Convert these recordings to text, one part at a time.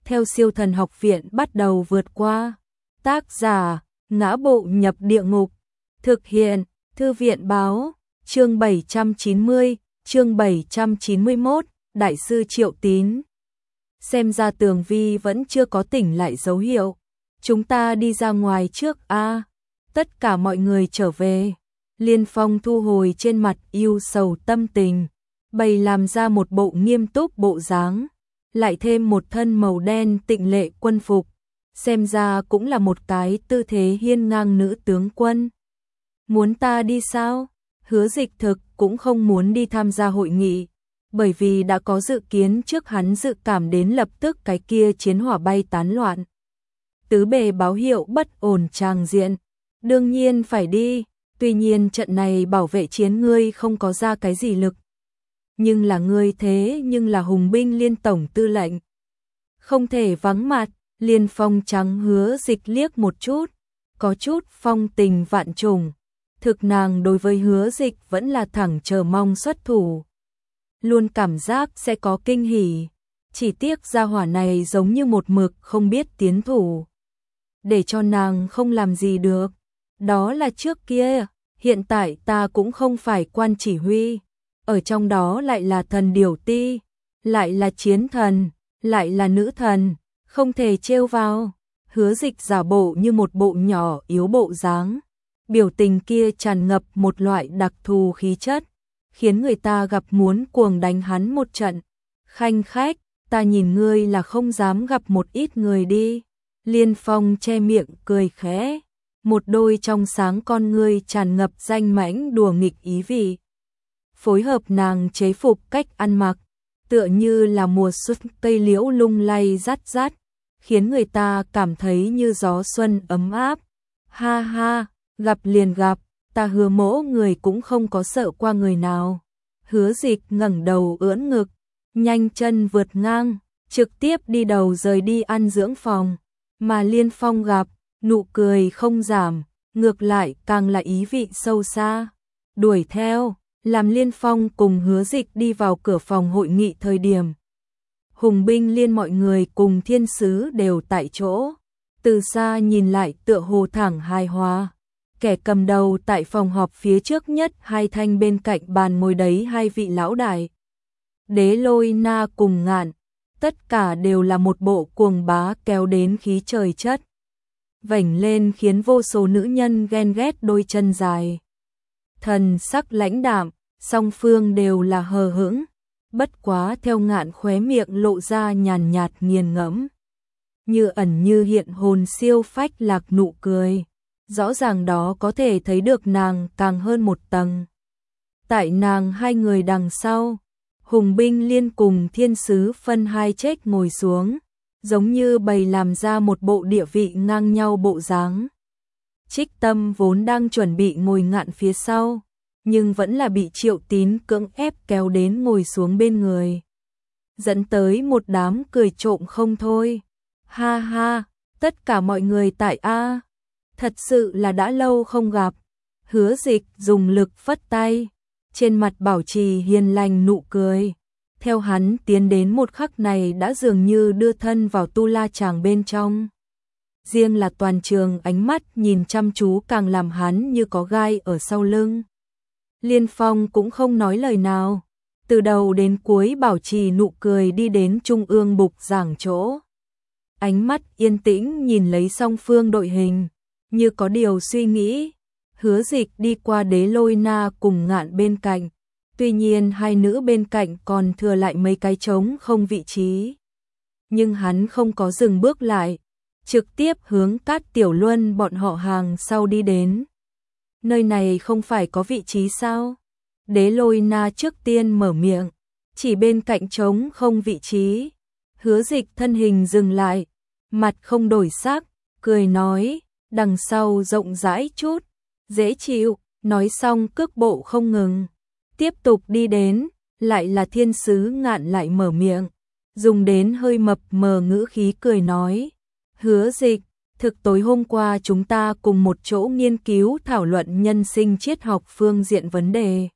theo Siêu Thần Học Viện bắt đầu vượt qua. Tác giả: Ngã Bộ Nhập Địa Ngục. Thực hiện: Thư viện báo. Chương 790, chương 791, Đại sư Triệu Tín. Xem ra Tường Vi vẫn chưa có tỉnh lại dấu hiệu. Chúng ta đi ra ngoài trước a. Tất cả mọi người trở về. Liên Phong thu hồi trên mặt ưu sầu tâm tình, bày làm ra một bộ nghiêm túc bộ dáng, lại thêm một thân màu đen tịnh lệ quân phục, xem ra cũng là một cái tư thế hiên ngang nữ tướng quân. Muốn ta đi sao? Hứa Dịch thực cũng không muốn đi tham gia hội nghị, bởi vì đã có dự kiến trước, hắn dự cảm đến lập tức cái kia chiến hỏa bay tán loạn. Tứ bề báo hiệu bất ổn tràng diện, đương nhiên phải đi, tuy nhiên trận này bảo vệ chiến ngươi không có ra cái gì lực. Nhưng là ngươi thế nhưng là Hùng binh Liên tổng tư lệnh, không thể vắng mặt. Liên Phong trắng Hứa Dịch liếc một chút, có chút phong tình vạn trùng. Thực nàng đối với Hứa Dịch vẫn là thẳng chờ mong xuất thủ, luôn cảm giác sẽ có kinh hỉ, chỉ tiếc gia hỏa này giống như một mực không biết tiến thủ, để cho nàng không làm gì được. Đó là trước kia, hiện tại ta cũng không phải quan chỉ huy, ở trong đó lại là thần điểu ti, lại là chiến thần, lại là nữ thần, không thể trêu vào. Hứa Dịch giả bộ như một bộ nhỏ yếu bộ dáng, biểu tình kia tràn ngập một loại đặc thù khí chất, khiến người ta gặp muốn cuồng đánh hắn một trận. Khanh khách, ta nhìn ngươi là không dám gặp một ít người đi. Liên Phong che miệng cười khẽ, một đôi trong sáng con ngươi tràn ngập danh mãnh đùa nghịch ý vị. Phối hợp nàng chế phục cách ăn mặc, tựa như là mùa xuân cây liễu lung lay rát rát, khiến người ta cảm thấy như gió xuân ấm áp. Ha ha, gặp liền gặp, ta Hứa mỗ người cũng không có sợ qua người nào. Hứa Dịch ngẩng đầu ưỡn ngực, nhanh chân vượt ngang, trực tiếp đi đầu rời đi ăn dưỡng phòng. Mà Liên Phong gặp, nụ cười không giảm, ngược lại càng là ý vị sâu xa. Đuổi theo, làm Liên Phong cùng Hứa Dịch đi vào cửa phòng hội nghị thời điểm, Hùng binh Liên mọi người cùng thiên sứ đều tại chỗ, từ xa nhìn lại tựa hồ thẳng hài hòa. Kẻ cầm đầu tại phòng họp phía trước nhất hai thanh bên cạnh bàn ngồi đấy hai vị lão đại, Đế Lôi Na cùng Ngạn, tất cả đều là một bộ cuồng bá kéo đến khí trời chất vảnh lên, khiến vô số nữ nhân ghen ghét đôi chân dài. Thần sắc lãnh đạm, song phương đều là hờ hững, bất quá theo Ngạn khóe miệng lộ ra nhàn nhạt nghiền ngẫm, như ẩn như hiện hồn siêu phách lạc nụ cười. Rõ ràng đó có thể thấy được nàng càng hơn một tầng. Tại nàng hai người đằng sau, Hùng binh Liên cùng thiên sứ phân hai chết ngồi xuống, giống như bày làm ra một bộ địa vị ngang nhau bộ dáng. Trích Tâm vốn đang chuẩn bị ngồi Ngạn phía sau, nhưng vẫn là bị Triệu Tín cưỡng ép kéo đến ngồi xuống bên người, dẫn tới một đám cười trộm không thôi. Ha ha, tất cả mọi người tại a. Thật sự là đã lâu không gặp. Hứa Dịch dùng lực phất tay, trên mặt bảo trì hiền lành nụ cười. Theo hắn tiến đến một khắc này đã dường như đưa thân vào tu la chàng bên trong. Riêng là toàn trường ánh mắt nhìn chăm chú càng làm hắn như có gai ở sau lưng. Liên Phong cũng không nói lời nào, từ đầu đến cuối bảo trì nụ cười đi đến trung ương bục giảng chỗ. Ánh mắt yên tĩnh nhìn lấy song phương đội hình, như có điều suy nghĩ. Hứa Dịch đi qua Đế Lôi Na cùng Ngạn bên cạnh, tuy nhiên hai nữ bên cạnh còn thừa lại mấy cái trống không vị trí. Nhưng hắn không có dừng bước lại, trực tiếp hướng Cát Tiểu Luân bọn họ hàng sau đi đến. Nơi này không phải có vị trí sao? Đế Lôi Na trước tiên mở miệng, chỉ bên cạnh trống không vị trí. Hứa Dịch thân hình dừng lại, mặt không đổi sắc, cười nói, đằng sau rộng rãi chút, dễ chịu. Nói xong cước bộ không ngừng, tiếp tục đi đến. Lại là thiên sứ Ngạn lại mở miệng, dùng đến hơi mập mờ ngữ khí cười nói, Hứa Dịch, thực tối hôm qua chúng ta cùng một chỗ nghiên cứu thảo luận nhân sinh triết học phương diện vấn đề.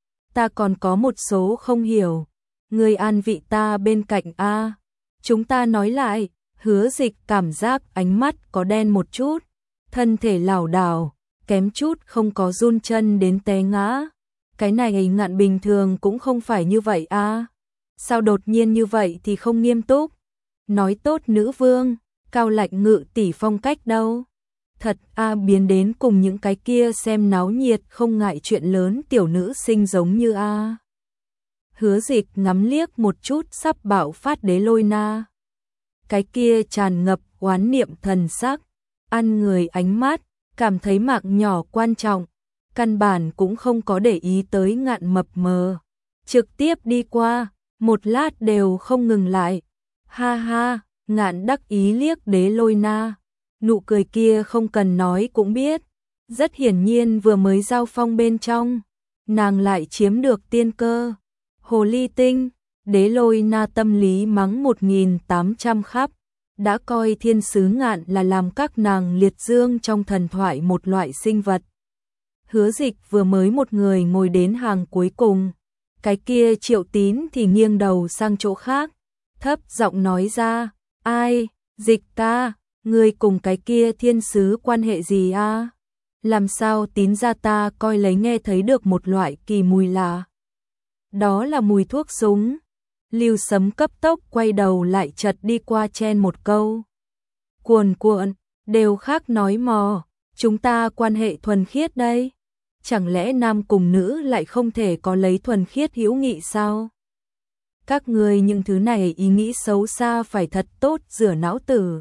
Ta còn có một số không hiểu, người an vị ta bên cạnh a. Chúng ta nói lại, Hứa Dịch cảm giác ánh mắt có đen một chút, thân thể lảo đảo, kém chút không có run chân đến té ngã. Cái này Ngạn bình thường cũng không phải như vậy a. Sao đột nhiên như vậy thì không nghiêm túc? Nói tốt nữ vương, Cao Lạnh Ngự tỷ phong cách đâu? Thật a, biến đến cùng những cái kia xem náo nhiệt không ngại chuyện lớn tiểu nữ sinh giống như a. Hứa Dịch ngắm liếc một chút sắp bạo phát Đế Lôi Na. Cái kia tràn ngập oán niệm thần sắc, ăn người ánh mắt, cảm thấy mạng nhỏ quan trọng, căn bản cũng không có để ý tới Ngạn mập mờ, trực tiếp đi qua, một lát đều không ngừng lại. Ha ha, Ngạn đắc ý liếc Đế Lôi Na, nụ cười kia không cần nói cũng biết, rất hiển nhiên vừa mới giao phong bên trong, nàng lại chiếm được tiên cơ. Hồ ly tinh, Đế Lôi Na tâm lý mắng 1800 khắp, đã coi thiên sứ Ngạn là làm các nàng liệt dương trong thần thoại một loại sinh vật. Hứa Dịch vừa mới một người ngồi đến hàng cuối cùng, cái kia Triệu Tín thì nghiêng đầu sang chỗ khác, thấp giọng nói ra, ai, Dịch ca, ngươi cùng cái kia thiên sứ quan hệ gì a? Làm sao Tín gia ta coi lấy nghe thấy được một loại kỳ mùi lạ. Đó là mùi thuốc súng. Lưu Sấm cấp tốc quay đầu lại chật đi qua chen một câu. Cuồn cuộn, đều khác nói mò, chúng ta quan hệ thuần khiết đây. Chẳng lẽ nam cùng nữ lại không thể có lấy thuần khiết hữu nghị sao? Các ngươi những thứ này ý nghĩ xấu xa phải thật tốt rửa não tử.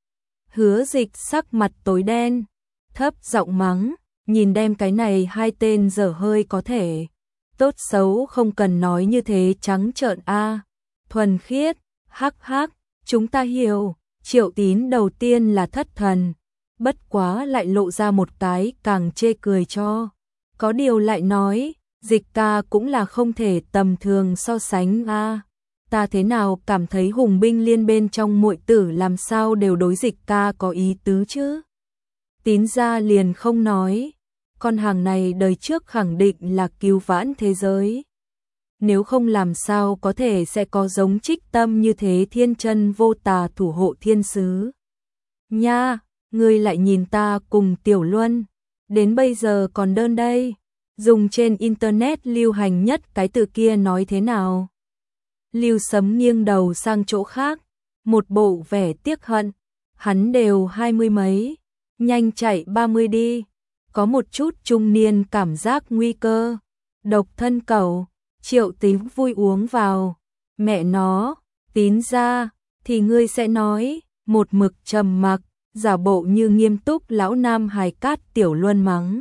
Hứa Dịch sắc mặt tối đen, thấp giọng mắng, nhìn đem cái này hai tên dở hơi có thể. Tốt xấu không cần nói như thế trắng trợn a. Thuần khiết, hắc hắc, chúng ta hiểu. Triệu Tín đầu tiên là thất thần, bất quá lại lộ ra một cái càng chê cười cho. Có điều lại nói, Dịch ca cũng là không thể tầm thường so sánh a. Ta thế nào cảm thấy hùng binh liên bên trong muội tử làm sao đều đối Dịch ca có ý tứ chứ? Tín gia liền không nói. Con hàng này đời trước khẳng định là cứu vãn thế giới. Nếu không làm sao có thể sẽ có giống Trích Tâm như thế thiên chân vô tà thủ hộ thiên sứ. Nha, ngươi lại nhìn ta cùng Tiểu Luân, đến bây giờ còn đơn đây. Dùng trên internet lưu hành nhất cái từ kia nói thế nào? Lưu Sấm nghiêng đầu sang chỗ khác, một bộ vẻ tiếc hận. Hắn đều 20 mấy, nhanh chạy 30 đi. Có một chút trung niên cảm giác nguy cơ. Độc thân cẩu, Triệu Tín vui uống vào. Mẹ nó, Tín ra, thì ngươi sẽ nói, một mực trầm mặc, giả bộ như nghiêm túc lão nam hài cát Tiểu Luân mắng.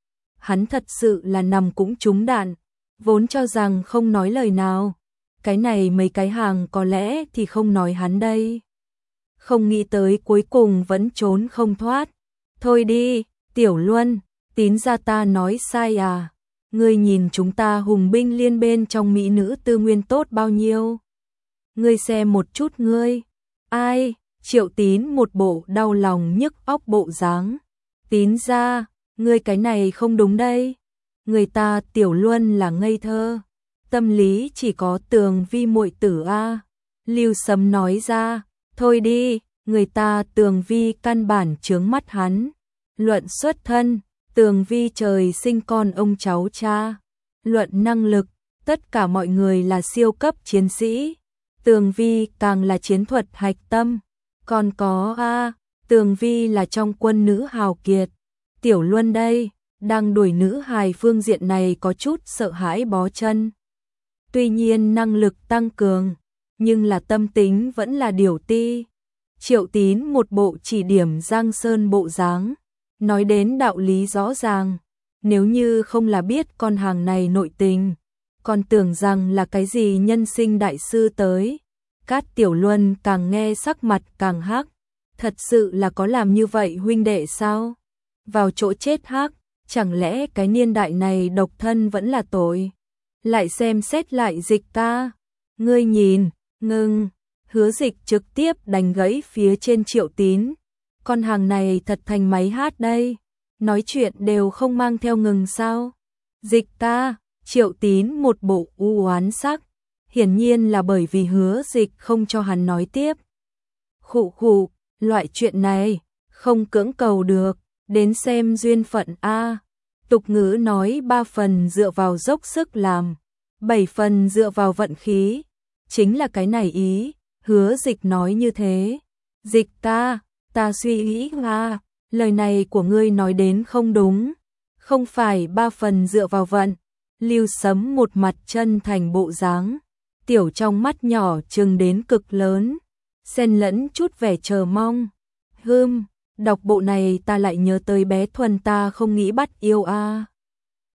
Hắn thật sự là nằm cũng trúng đạn, vốn cho rằng không nói lời nào. Cái này mấy cái hàng có lẽ thì không nói hắn đây. Không nghĩ tới cuối cùng vẫn trốn không thoát. Thôi đi, Tiểu Luân, Tín gia ta nói sai à? Ngươi nhìn chúng ta hùng binh liên bên trong mỹ nữ tư nguyên tốt bao nhiêu? Ngươi xem một chút ngươi. Ai? Triệu Tín một bộ đau lòng nhức óc bộ dáng. Tín gia, ngươi cái này không đúng đây. Người ta Tiểu Luân là ngây thơ, tâm lý chỉ có Tường Vi muội tử a. Lưu Sấm nói ra, thôi đi, người ta Tường Vi căn bản chướng mắt hắn. Luận xuất thân, Tường Vi trời sinh con ông cháu cha. Luận năng lực, tất cả mọi người là siêu cấp chiến sĩ. Tường Vi càng là chiến thuật hạch tâm. Còn có Tường Vi là trong quân nữ hào kiệt. Tiểu Luân đây, đang đuổi nữ hài phương diện này có chút sợ hãi bó chân. Tuy nhiên năng lực tăng cường, nhưng là tâm tính vẫn là điều ti. Triệu Tín một bộ chỉ điểm Giang Sơn bộ dáng, nói đến đạo lý rõ ràng. Nếu như không là biết con hàng này nội tình, còn tưởng rằng là cái gì nhân sinh đại sư tới. Cát Tiểu Luân càng nghe sắc mặt càng hắc. Thật sự là có làm như vậy huynh đệ sao? Vào chỗ chết hắc, chẳng lẽ cái niên đại này độc thân vẫn là tội? Lại xem xét lại Dịch ca. Ngươi nhìn, ngưng. Hứa Dịch trực tiếp đánh gãy phía trên Triệu Tín. Con hàng này thật thành máy hát đây. Nói chuyện đều không mang theo ngừng sao? Dịch ca, Triệu Tín một bộ u oán sắc. Hiển nhiên là bởi vì Hứa Dịch không cho hắn nói tiếp. Khụ khụ, loại chuyện này, không cưỡng cầu được, đến xem duyên phận a. Tục ngữ nói 3 phần dựa vào dốc sức làm, 7 phần dựa vào vận khí, chính là cái này ý, Hứa Dịch nói như thế. Dịch ta suy nghĩ là, lời này của ngươi nói đến không đúng, không phải 3 phần dựa vào vận. Lưu Sấm một mặt chân thành bộ dáng, tiểu trong mắt nhỏ trừng đến cực lớn, xen lẫn chút vẻ chờ mong. Đọc bộ này ta lại nhớ tới bé Thuần ta không nghĩ bắt yêu a.